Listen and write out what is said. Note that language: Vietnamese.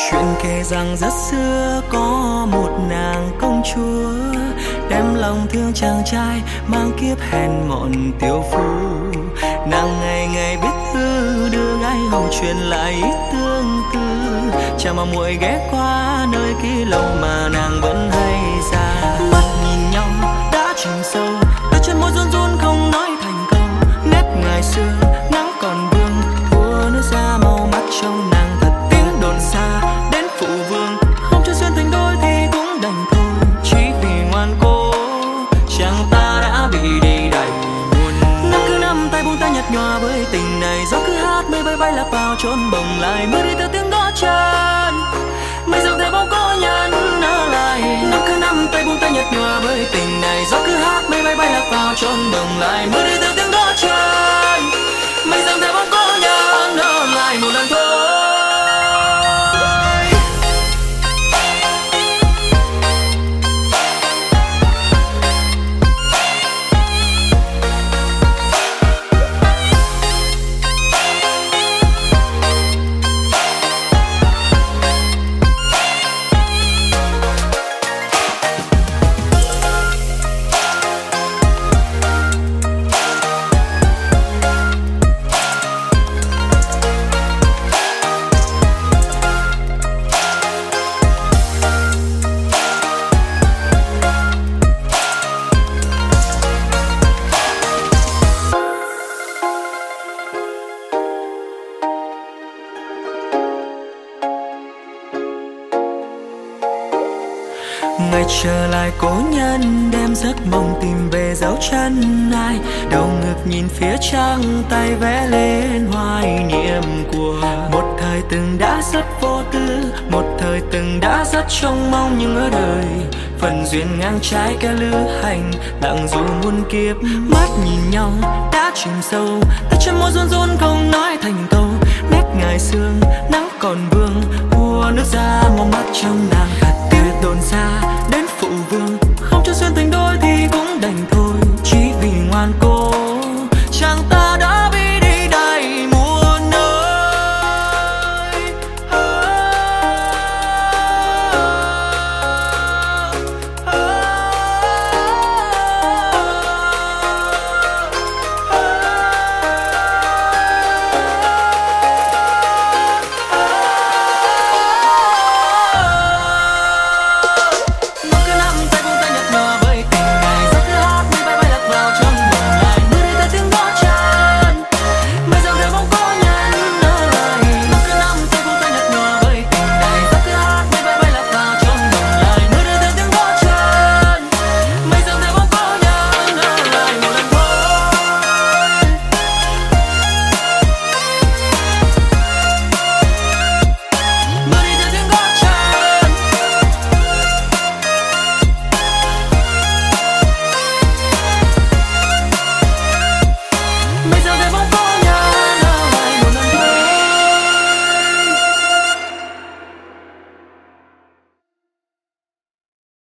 Chuyện kể rằng rất xưa có một nàng công chúa đem lòng thương chàng trai mang kiếp hèn mọn tiểu phu. Nàng ngày ngày biết thư đưa gái hầu truyền lại ý tương tư. Chàng mà muội ghé qua nơi kia lâu mà nàng vẫn hay ra. Mắt nhìn nhau đã chìm sâu, đôi chân môi run run không nói thành câu. Nét ngày xưa nắng còn vương thua nước da màu mắt trong nàng thật tiếng đồn xa. Đến phụ vương không cho xuyên thành đôi thì cũng đành thôi. Chỉ vì ngoan cố chàng ta đã bị đi đầy buồn. Năm cứ năm tay buông tay nhạt nhòa với tình này. Gió cứ hát mây bay bay lạc vào chốn bồng lai. Mưa đi theo tiếng gõ chân mây dòng theo bóng có nhân ở lại. Năm cứ năm tay buông tay nhạt nhòa với tình này. Gió cứ hát mây bay bay lạc vào chốn bồng lai. Mưa đi theo tiếng gõ chân mây dòng theo bóng có nhân ở lại một lần thôi. Ngày trở lại cố nhân đem giấc mộng tìm về dấu chân ai. Đầu ngực nhìn phía trăng tay vẽ lên hoài niệm của một thời từng đã rất vô tư. Một thời từng đã rất trông mong nhưng ở đời phần duyên ngang trái kẻ lữ hành lặng dù muôn kiếp. Mắt nhìn nhau đã chìm sâu, tay chân môi run run không nói thành câu. Nét ngày xương nắng còn vương thua nước da màu mắt trong nàng gạt tuyết đồn xa. Đến phụ vương không cho xuyên thành đôi thì cũng đành thôi. Chỉ vì ngoan cố